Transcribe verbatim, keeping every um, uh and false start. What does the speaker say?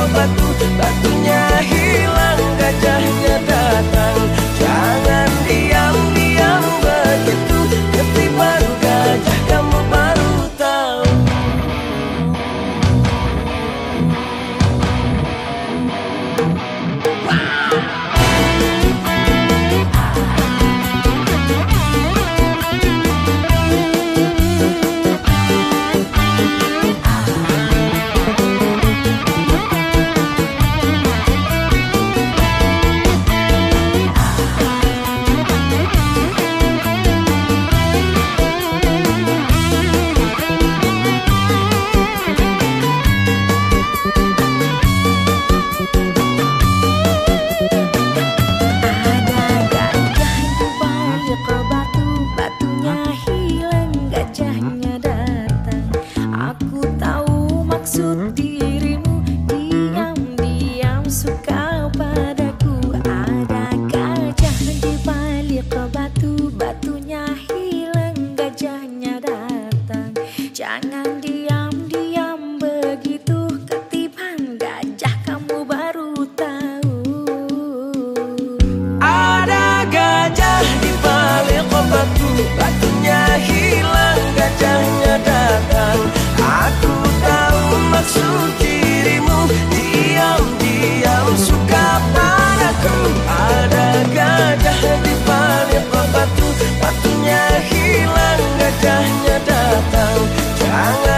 batu, batunya hilang, gajahnya datang. Jangan diam-diam begitu, ketiban gajah kamu baru tahu. Maksud dirimu, diam-diam suka padaku. Ada gajah di balik batu, batunya hilang, gajahnya datang. Jangan diam-diam begitu, ketiban gajah kamu baru tahu. Ada gajah di balik batu, batunya hilang, gajahnya datang. Aku tahu maksud dirimu, diam-diam suka padaku. Ada gajah di balik batu, batunya hilang, gajahnya datang. Jangan